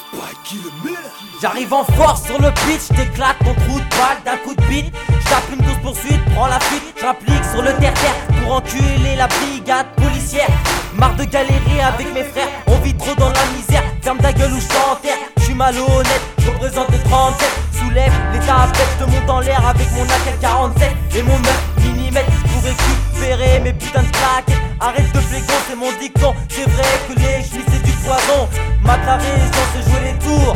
J'arrive en force sur le pitch, j't'éclate ton trou de balle d'un coup de bite. J'tape une course poursuite, prends la fuite, j'applique sur le terre-terre pour enculer la brigade policière. Marre de galérer avec mes frères, on vit trop dans la misère. Ferme ta gueule ou j't'enterre, j'suis malhonnête, j'représente le 37. Soulève les tapettes, j'te monte en l'air avec mon AK-47 et mon 9 mm pour récupérer mes putains de plaquettes. Arrête de flégon, c'est mon dicton, c'est vrai que les chenilles c'est du poison. La raison c'est jouer les tours,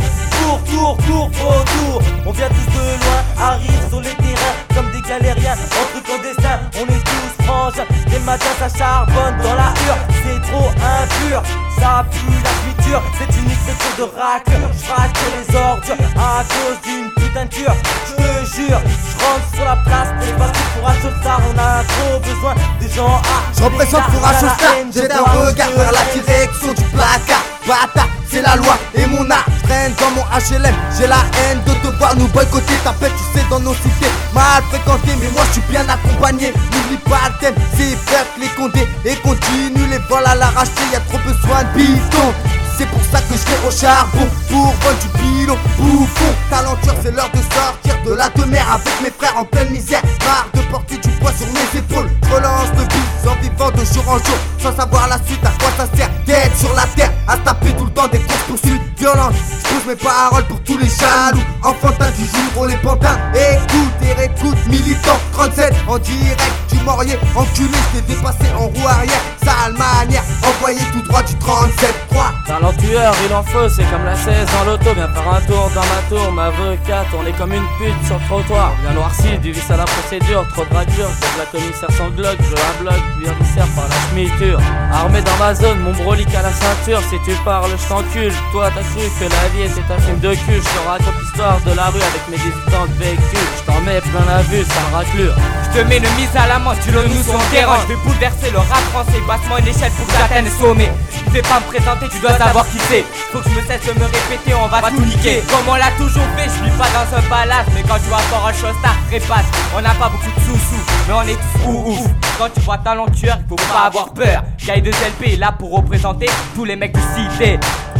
tour, faux tour. On vient tous de loin, arrive sur les terrains comme des galériens, entre clandestins, on est tous frangins. Les matins ça charbonne dans la hure, c'est trop impur, ça pue la friture, c'est une écriture de racleur. J'raque les ordures à cause d'une putain de cure. J'te jure, j'rentre sur la place pour les passer pour un chaussard. On a trop besoin des gens à. J'représente pour un chaussard, j'ai un regard vers la direction du placard. Bata, c'est la loi et mon art. J'traîne dans mon HLM, j'ai la haine de te voir nous boycotter. Tapette, tu sais, dans nos cités mal fréquentées, mais moi je suis bien accompagné. N'oublie pas le thème, c'est faire les condés et continue les vols à l'arraché. Y'a trop besoin de bidon. C'est pour ça que je vais au charbon pour vendre du pilon. Bouffon, talentueux, c'est l'heure de sortir de la demeure avec mes frères en pleine misère. Marre de porter du poids sur mes épaules. Je relance le beat en vivant de jour en jour, sans savoir la suite, à quoi ça sert d'être sur la terre, à se taper tout le temps des courses poursuites violentes. Je pose mes paroles pour tous les jaloux, enfantins du jour, les pantins. Écoute et réécoute, militant 37 en direct du Maurier. Enculé, je t'ai dépassé en roue arrière. Sale manière, envoyé tout droit du 37-3. Talentueur, il en faut, c'est comme la 16 dans l'auto. Viens faire un tour dans ma tour, ma avocate. On est comme une pute sur le trottoir. Bien noirci, du vice à la procédure. Trop de braquure, je la commissaire sans glock. Je un bloc, puis un viscère par la chemiture. Armé dans ma zone, mon brolique à la ceinture. Si tu parles, je t'encule. Toi, t'as cru que la vie était un film de cul. Je te raconte l'histoire de la rue avec mes hésitants de véhicules. Je t'en mets plein la vue, ça me raclure. Je te mets une mise à l'amende, tu le nous on dérange. Je vais bouleverser le rap français, basse-moi une échelle pour que j'atteigne le sommet. Je vais pas me présenter, tu dois savoir qui c'est. Faut que je me cesse de me répéter, on va tout niquer. Comme on l'a toujours fait, je vis pas dans un palace. Mais quand tu vois fort un chostard, trépasse. On n'a pas beaucoup de sous-sous, mais on est tous ouf. Quand tu vois talentueux, il faut pas avoir peur. K2LP est là pour représenter tous les mecs de cité.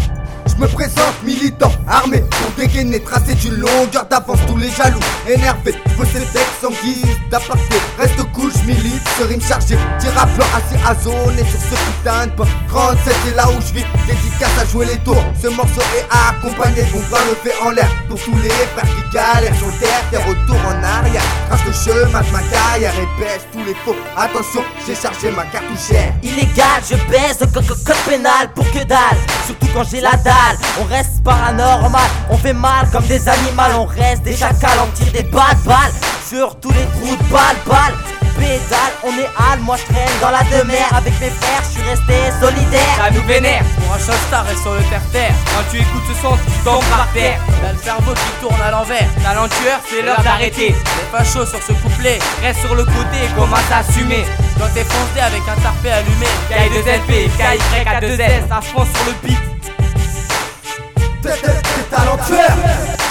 Je me présente militant, armé pour dégainer, tracer d'une longueur d'avance tous les jaloux énervés. Je veux ces textes en guise d'aparté. Reste cool, je milite, ce rime chargé. Petit rappeur assis à zone et sur ce putain de pas 37 c'est là où je vis, dédicace à jouer les tours. Ce morceau est accompagné d'un doigt levé en l'air pour tous les frères qui galèrent sur terre. Des retours en arrière, trace le chemin de ma carrière et baisse tous les faux. Attention, j'ai chargé ma cartouchère. Illégal, je baisse le code pénal pour que dalle. Surtout quand j'ai la dalle. On reste paranormal, on fait mal comme des animaux. On reste des chacals, on tire des balles sur tous les trous de balles. Pédale, on est hal, moi je traîne dans la demeure. Avec mes frères, je suis resté solidaire. Ça nous vénère. Pour un chostard et sur le terre-terre. Quand tu écoutes ce son, tu tombes par terre. T'as le cerveau qui tourne à l'envers. Talentueur, c'est l'heure d'arrêter. Les fachos sur ce couplet. Reste sur le côté et commence à assumer. Quand t'es foncé avec un tarpé allumé. K2LP, KY2S, ça fonce sur le beat. T'es talentueux.